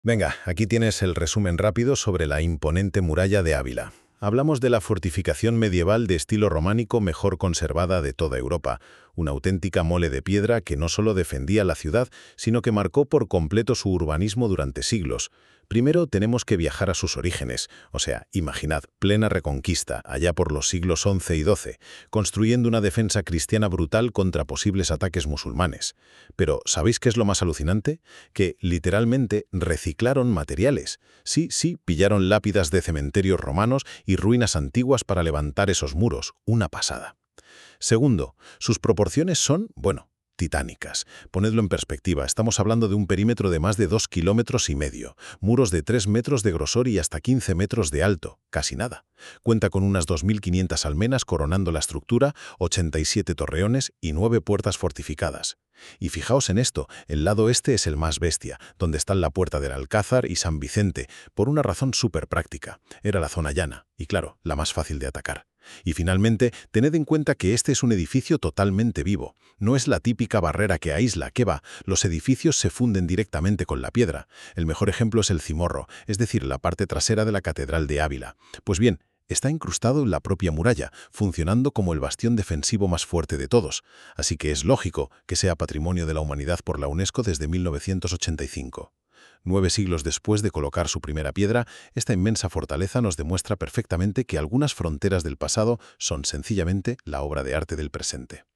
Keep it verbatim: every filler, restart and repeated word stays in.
Venga, aquí tienes el resumen rápido sobre la imponente muralla de Ávila. Hablamos de la fortificación medieval de estilo románico mejor conservada de toda Europa, una auténtica mole de piedra que no solo defendía la ciudad, sino que marcó por completo su urbanismo durante siglos. Primero tenemos que viajar a sus orígenes, o sea, imaginad, plena reconquista, allá por los siglos once y doce, construyendo una defensa cristiana brutal contra posibles ataques musulmanes. Pero, ¿sabéis qué es lo más alucinante? Que, literalmente, reciclaron materiales. Sí, sí, pillaron lápidas de cementerios romanos y ruinas antiguas para levantar esos muros, una pasada. Segundo, sus proporciones son, bueno, titánicas. Ponedlo en perspectiva, estamos hablando de un perímetro de más de dos kilómetros y medio, muros de tres metros de grosor y hasta quince metros de alto, casi nada. Cuenta con unas dos mil quinientas almenas coronando la estructura, ochenta y siete torreones y nueve puertas fortificadas. Y fijaos en esto, el lado este es el más bestia, donde están la Puerta del Alcázar y San Vicente, por una razón súper práctica. Era la zona llana, y claro, la más fácil de atacar. Y finalmente, tened en cuenta que este es un edificio totalmente vivo. No es la típica barrera que aísla, que va, los edificios se funden directamente con la piedra. El mejor ejemplo es el Cimorro, es decir, la parte trasera de la Catedral de Ávila. Pues bien, está incrustado en la propia muralla, funcionando como el bastión defensivo más fuerte de todos. Así que es lógico que sea Patrimonio de la Humanidad por la UNESCO desde mil novecientos ochenta y cinco. Nueve siglos después de colocar su primera piedra, esta inmensa fortaleza nos demuestra perfectamente que algunas fronteras del pasado son sencillamente la obra de arte del presente.